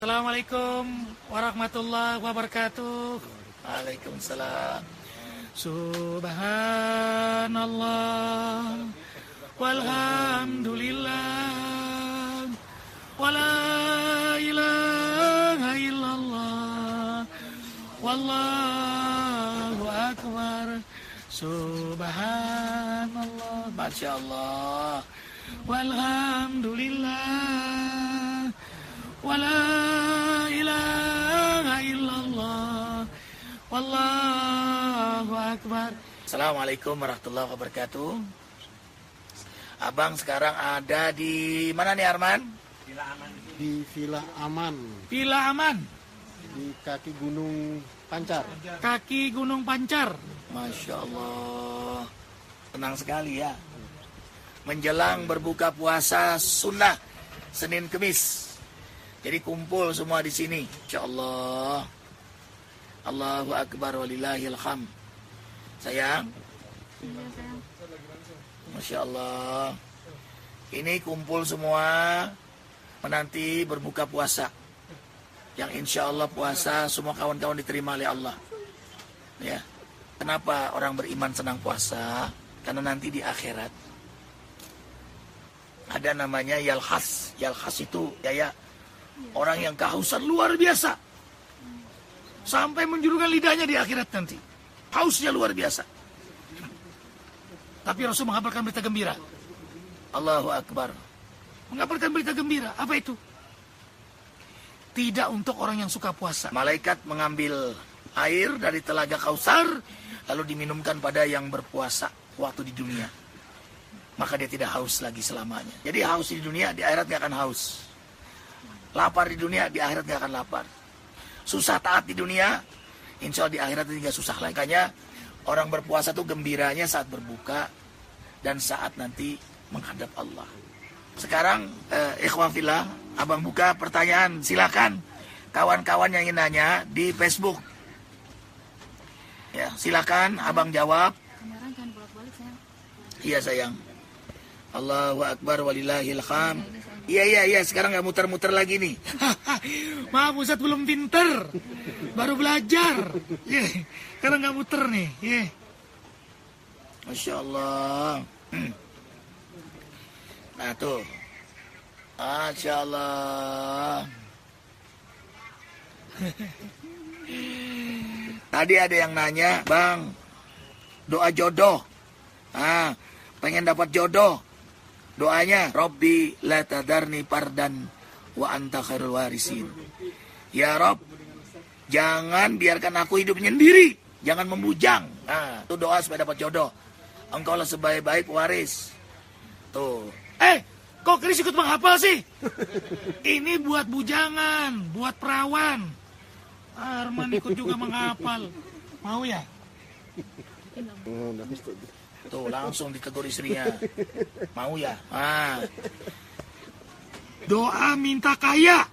Assalamualaikum warahmatullahi wabarakatuh. Waalaikumsalam. Subhanallah walhamdulillah wala ilaha illallah wallahu akbar. Subhanallah, Masya Allah, walhamdulillah wala ilaha illallah wallahu akbar. Assalamualaikum warahmatullahi wabarakatuh. Abang sekarang ada di mana nih, Arman? Villa Aman. Di Villa Aman. Villa Aman. Di kaki Gunung Pancar. Kaki Gunung Pancar. Masya Allah. Tenang sekali ya. Menjelang berbuka puasa sunnah Senin Kemis. Jadi kumpul semua di sini, insyaallah. Allahu akbar walillahil hamd. Sayang. Masya Allah. Ini kumpul semua menanti berbuka puasa. Yang insya Allah puasa semua kawan-kawan diterima oleh Allah. Ya. Kenapa orang beriman senang puasa? Karena nanti di akhirat ada namanya yalhas. Yalhas itu ya orang yang kehausan luar biasa. Sampai menjulurkan lidahnya di akhirat nanti. Hausnya luar biasa. Tapi Rasul mengabarkan berita gembira. Allahu Akbar. Mengabarkan berita gembira. Apa itu? Tidak untuk orang yang suka puasa. Malaikat mengambil air dari telaga Kausar, lalu diminumkan pada yang berpuasa waktu di dunia. Maka dia tidak haus lagi selamanya. Jadi haus di dunia, di akhirat gak akan haus. Lapar di dunia, di akhirat gak akan lapar. Susah taat di dunia, insya Allah di akhirat tidak susah. Makanya orang berpuasa itu gembiranya saat berbuka dan saat nanti menghadap Allah. Sekarang ikhwan fillah, abang buka pertanyaan, silakan kawan-kawan yang ingin nanya di Facebook. Ya, silakan abang jawab. Kemarin kan bolak-balik sayang. Iya sayang. Allahu akbar walillahil hamd. Iya, sekarang nggak muter-muter lagi nih. Maaf, Ustadz belum pinter, baru belajar. Sekarang nggak muter nih. Masya Allah. Nah tuh, Masya Allah. Tadi ada yang nanya, Bang, doa jodoh. Pengen dapat jodoh. Doanya, Robbi la tadarni pardan wa anta khairul warisin. Ya Rob, jangan biarkan aku hidup sendiri, jangan membujang. Nah, itu doa supaya dapat jodoh. Engkau lah sebaik-baik waris. Tuh. Kok Chris ikut menghafal sih? Ini buat bujangan, buat perawan. Arman ikut juga menghafal. Mau ya? Tuh langsung ditegur istrinya. Mau ya? Doa minta kaya.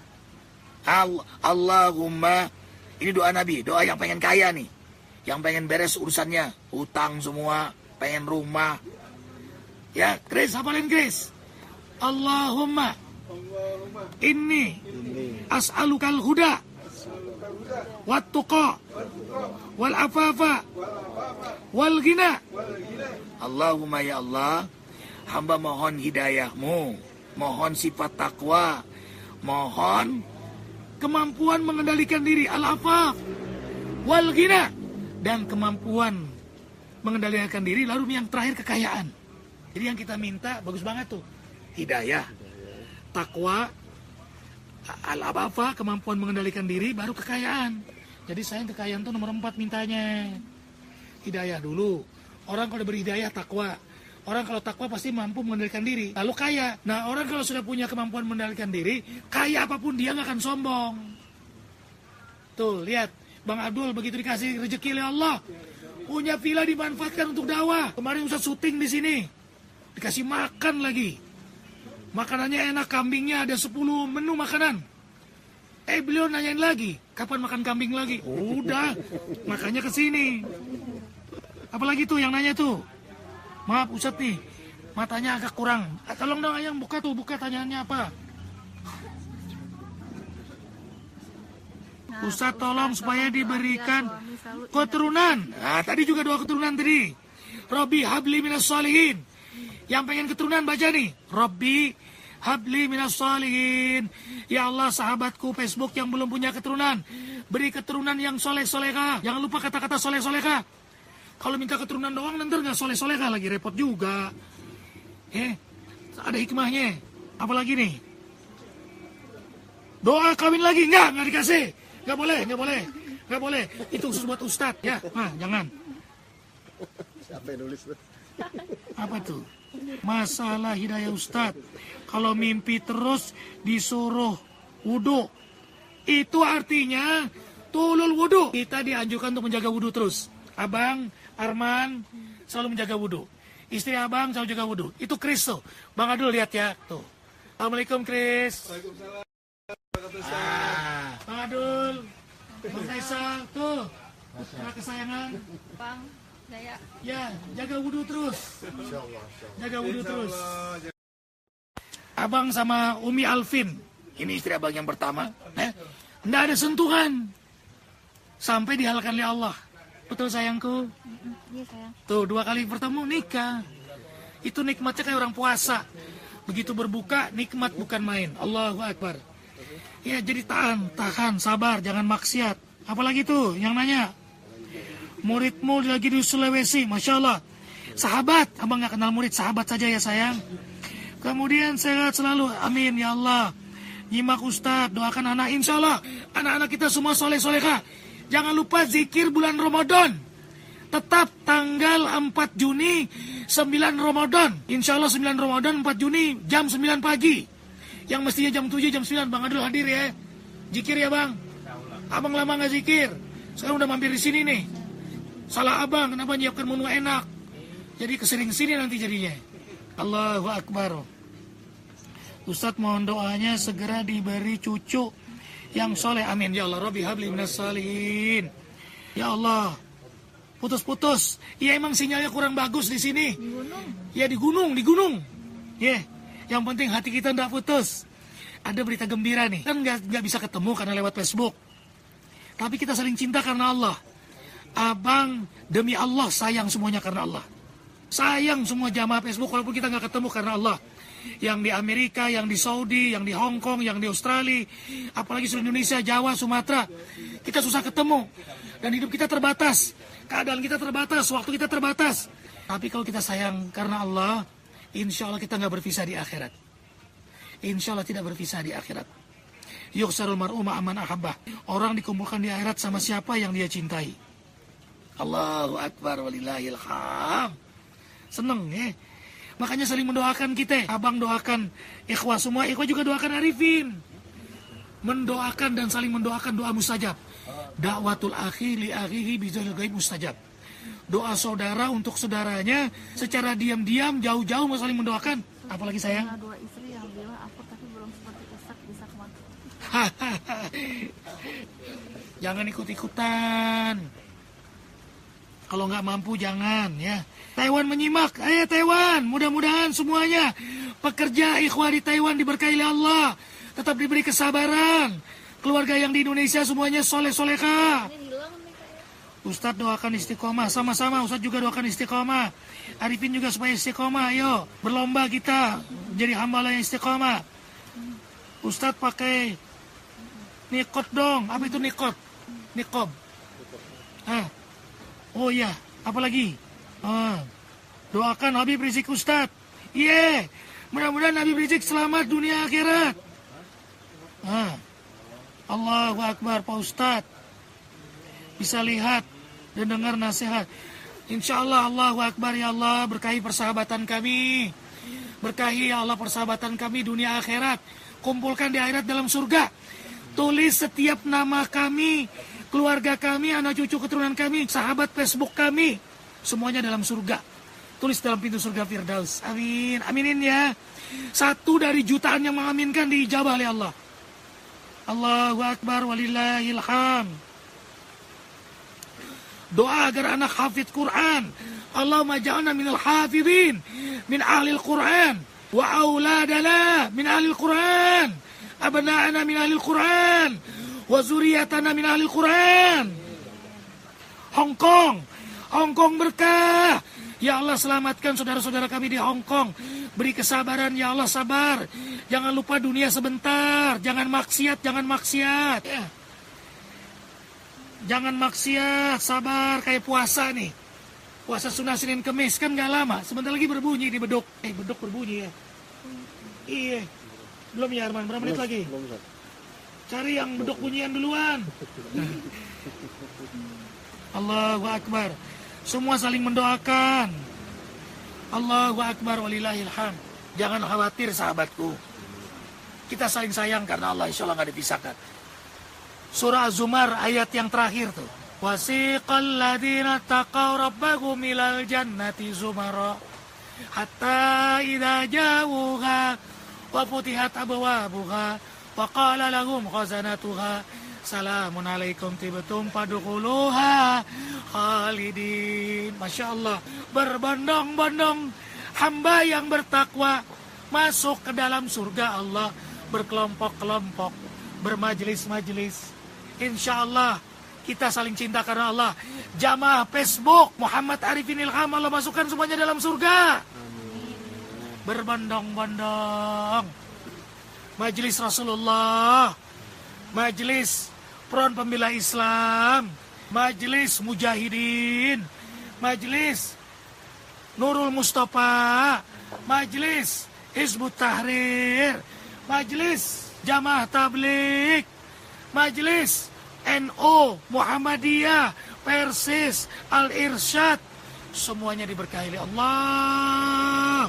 Allahumma. Ini doa Nabi. Doa yang pengen kaya nih. Yang pengen beres urusannya. Utang semua. Pengen rumah. Ya Chris, hafalin Chris. Allahumma. Inni as'alukal huda wat tuqa wal afafa wal ghina. Allahumma ya Allah, hamba mohon hidayahmu, mohon sifat takwa, mohon kemampuan mengendalikan diri, al-afaf wal ghina, dan kemampuan mengendalikan diri, lalu yang terakhir kekayaan. Jadi yang kita minta bagus banget tuh. Hidayah, takwa, al-afafa, kemampuan mengendalikan diri, baru kekayaan. Jadi saya kekayaan tuh nomor 4 mintanya. Hidayah dulu. Orang kalau diberi hidayah takwa. Orang kalau takwa pasti mampu mengendalikan diri. Lalu kaya. Nah orang kalau sudah punya kemampuan mengendalikan diri, kaya apapun dia nggak akan sombong. Tuh lihat, Bang Abdul begitu dikasih rezeki oleh Allah, punya villa dimanfaatkan untuk dakwah. Kemarin Ustaz syuting di sini, dikasih makan lagi. Makanannya enak, kambingnya ada 10 menu makanan. Beliau nanyain lagi, kapan makan kambing lagi? Udah, makanya ke sini. Apalagi tuh yang nanya tuh? Maaf Ustadz nih, matanya agak kurang. Tolong dong Ayang buka tuh, buka tanyaannya apa? Ustadz tolong supaya diberikan keturunan. Nah, tadi juga doa keturunan tadi. Rabbi habli minas sholihin. Yang pengen keturunan baca nih. Rabbi habli minas sholihin. Ya Allah, sahabatku Facebook yang belum punya keturunan, beri keturunan yang soleh-solehah. Jangan lupa kata-kata soleh-solehah. Kalau minta keturunan doang nanti nggak soleh-solehah lagi, repot juga. Ada hikmahnya. Apalagi nih? Doa kawin lagi nggak dikasih. Nggak boleh. Itu khusus buat Ustadz ya. Nah, jangan. Siapa yang nulis? Apa tuh? Masalah hidayah Ustadz. Kalau mimpi terus disuruh wudu, itu artinya tulul wudu. Kita dianjurkan untuk menjaga wudu terus. Abang Arman selalu menjaga wudu. Istri abang selalu jaga wudu. Itu Chris tuh. Bang Adul lihat ya tuh. Assalamualaikum Chris. Waalaikumsalam. Bang Adul, Bang Faisal, tuh, anak kesayangan. Bang, Jaya. Ya, jaga wudhu terus. Jaga wudhu terus. Abang sama Umi Alvin, ini istri abang yang pertama. Nggak ada sentuhan sampai dihalalkan oleh Allah. Betul sayangku? Iya sayang. Tuh, 2 kali bertemu nikah. Itu nikmatnya kayak orang puasa. Begitu berbuka, nikmat bukan main. Allahu Akbar. Ya, jadi tahan, sabar, jangan maksiat. Apalagi tuh yang nanya, muridmu lagi di Sulawesi, Masya Allah. Sahabat, abang gak kenal murid, sahabat saja ya sayang. Kemudian sehat selalu, amin ya Allah. Nyimak Ustadz, doakan anak, insya Allah. Anak-anak kita semua soleh-solehah. Jangan lupa zikir bulan Ramadan. Tetap tanggal 4 Juni, 9 Ramadan. Insya Allah 9 Ramadan, 4 Juni, jam 9 pagi. Yang mestinya jam 7, jam 9, Bang Adul hadir ya. Zikir ya Bang. Abang lama gak zikir. Sekarang udah mampir di sini nih. Salah abang, kenapa nyiapkan menu enak. Jadi kesering sini nanti jadinya. Allahu Akbar. Ustadz mohon doanya segera diberi cucu yang soleh. Amin. Ya Allah, Rabbi habli minas sholihin. Ya Allah. Putus-putus. Ya emang sinyalnya kurang bagus di sini. Di gunung. Ya di gunung. Ya. Yang penting hati kita tidak putus. Ada berita gembira nih. Kan nggak bisa ketemu karena lewat Facebook. Tapi kita saling cinta karena Allah. Abang demi Allah sayang semuanya karena Allah. Sayang semua jamaah Facebook walaupun kita nggak ketemu karena Allah. Yang di Amerika, yang di Saudi, yang di Hong Kong, yang di Australia. Apalagi seluruh Indonesia, Jawa, Sumatera. Kita susah ketemu. Dan hidup kita terbatas. Keadaan kita terbatas, waktu kita terbatas. Tapi kalau kita sayang karena Allah, insya Allah kita nggak berpisah di akhirat. Insya Allah tidak berpisah di akhirat. Yuksarul mar'u ma'aman ahabbah. Orang dikumpulkan di akhirat sama siapa yang dia cintai. Allahu Akbar walillahil hamd. Seneng ya. Makanya saling mendoakan kita. Abang doakan ikhwah semua, ikhwah juga doakan Arifin. Mendoakan dan saling mendoakan doa mustajab. Da'watul akhi li akhihi bizul ghaib mustajab. Doa saudara untuk saudaranya secara diam-diam jauh-jauh mau saling mendoakan. Apalagi sayang? Ada 2 istri yang bilang aku tapi belum seperti Ishak bisa kemana. Jangan ikut-ikutan. Kalau nggak mampu jangan ya. Taiwan menyimak, ayo Taiwan. Mudah-mudahan semuanya pekerja ikhwah di Taiwan diberkahi oleh Allah. Tetap diberi kesabaran. Keluarga yang di Indonesia semuanya soleh-solehah. Ustadz doakan istiqomah. Sama-sama Ustadz juga doakan istiqomah. Arifin juga supaya istiqomah. Ayo berlomba kita jadi hamba yang istiqomah. Ustadz pakai nikot dong. Apa itu nikot? Nikob. Oh iya, apa lagi? Doakan Habib Rizik Ustadz. Mudah-mudahan Habib Rizik selamat dunia akhirat. Allahu Akbar Pak Ustadz. Bisa lihat dan dengar nasihat. Insya Allah Allahu Akbar ya Allah. Berkahi persahabatan kami. Berkahi ya Allah persahabatan kami dunia akhirat. Kumpulkan di akhirat dalam surga. Tulis setiap nama kami, keluarga kami, anak cucu keturunan kami, sahabat Facebook kami, semuanya dalam surga. Tulis dalam pintu surga Firdaus. Amin. Aminin ya. 1 dari jutaan yang mengaminkan diijabah oleh Allah. Allahu Akbar walillahil hamd. Doa agar anak hafid Quran. Allahumma ja'alna minal hafidhin min ahlil Quran wa auladana min ahlil Quran. Abna'ana min ahlil Quran wa zuriyatana min ahlil Quran. Hong Kong berkah. Ya Allah, selamatkan saudara-saudara kami di Hong Kong. Beri kesabaran, ya Allah, sabar. Jangan lupa dunia sebentar. Jangan maksiat. Ya. Jangan maksiat, sabar. Kayak puasa nih. Puasa sunnah Senin Kemis kan gak lama. Sebentar lagi berbunyi di beduk. Beduk berbunyi ya. Iya. Belum ya Arman, berapa menit lagi? Belum. Cari yang beduk bunyian duluan. Allahu Akbar. Semua saling mendoakan. Allahu Akbar walillahil hamd. Jangan khawatir sahabatku. Kita saling sayang karena Allah, insya Allah gak dipisahkan. Surah Az-Zumar ayat yang terakhir tuh. Wasiqal ladina taqaw rabbahum ilal jannati zumara hatta idza ja'uha wa futihat abwabuha wa qala lahum khazanatuha salamun alaikum tibtum fadkhuluha khalidin. Masya Allah, berbondong-bondong hamba yang bertakwa masuk ke dalam surga Allah, berkelompok-kelompok, bermajelis-majelis. Insya Allah kita saling cinta karena Allah. Jamaah Facebook Muhammad Arifin Ilham, Allah masukkan semuanya dalam surga. Berbondong-bondong. Majelis Rasulullah, majelis Front Pembela Islam, majelis Mujahidin, majelis Nurul Mustafa, majelis Hizbut Tahrir, majelis Jamaah Tabligh, majelis NU, Muhammadiyah, Persis, Al-Irsyad, semuanya diberkahi oleh Allah.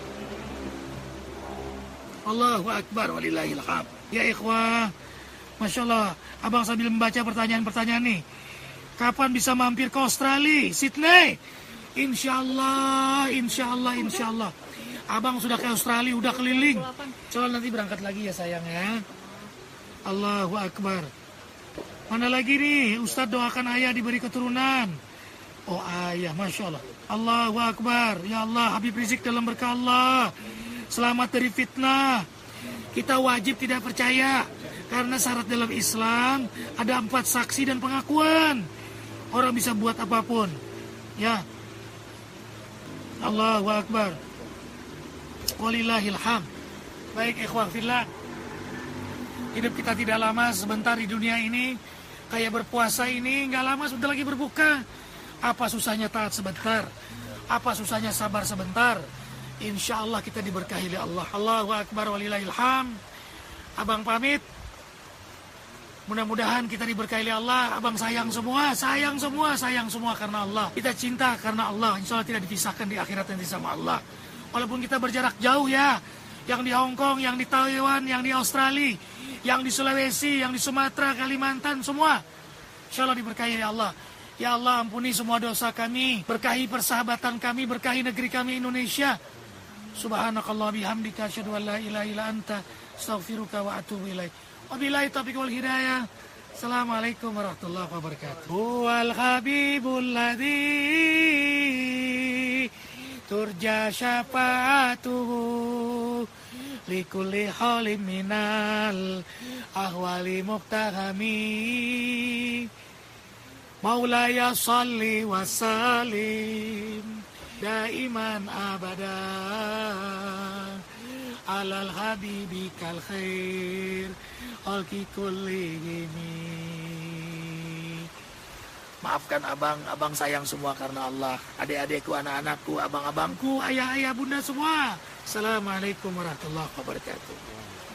Allahu Akbar walillahil hamd. Ya ikhwah, Masya Allah, abang sambil membaca pertanyaan-pertanyaan nih. Kapan bisa mampir ke Australia, Sydney? Insya Allah. Abang sudah ke Australia, udah keliling. Soal nanti berangkat lagi ya sayang ya. Allahu Akbar. Mana lagi nih, Ustadz doakan ayah diberi keturunan. Oh ayah, Masya Allah. Allahu Akbar. Ya Allah, Habib Rizik dalam berkah Allah. Selamat dari fitnah. Kita wajib tidak percaya. Karena syarat dalam Islam ada 4 saksi dan pengakuan. Orang bisa buat apapun. Ya. Allahu Akbar. Walillahil hamd. Baik ikhwah fillah. Hidup kita tidak lama, sebentar di dunia ini. Kayak berpuasa ini gak lama, sebentar lagi berbuka. Apa susahnya taat sebentar, apa susahnya sabar sebentar. Insya Allah kita diberkahi oleh Allah. Allahu Akbar walillahil hamd. Abang pamit. Mudah-mudahan kita diberkahi oleh Allah. Abang sayang semua karena Allah. Kita cinta karena Allah. Insya Allah tidak dipisahkan di akhirat nanti sama Allah. Walaupun kita berjarak jauh ya. Yang di Hong Kong, yang di Taiwan, yang di Australia, yang di Sulawesi, yang di Sumatera, Kalimantan, semua. Insya Allah diberkahi oleh Allah. Ya Allah, ampuni semua dosa kami. Berkahi persahabatan kami, berkahi negeri kami Indonesia. Subhanakallah bihamdika asyhadu an la ilaha illa anta astaghfiruka wa atubu ilaik. Wabillahi taufiq wal hidayah. Assalamualaikum warahmatullahi wabarakatuh. Wal habibul ladzi turja syafa'atuhu likulli halim minal ahwali muqtahami. Maulaya salli wa salim daiman abada alal habibi kal khair alki kullihimi. Maafkan abang sayang semua karena Allah. Adik-adikku, anak-anakku, abang-abangku, ayah-ayah, bunda semua. Assalamualaikum warahmatullahi wabarakatuh.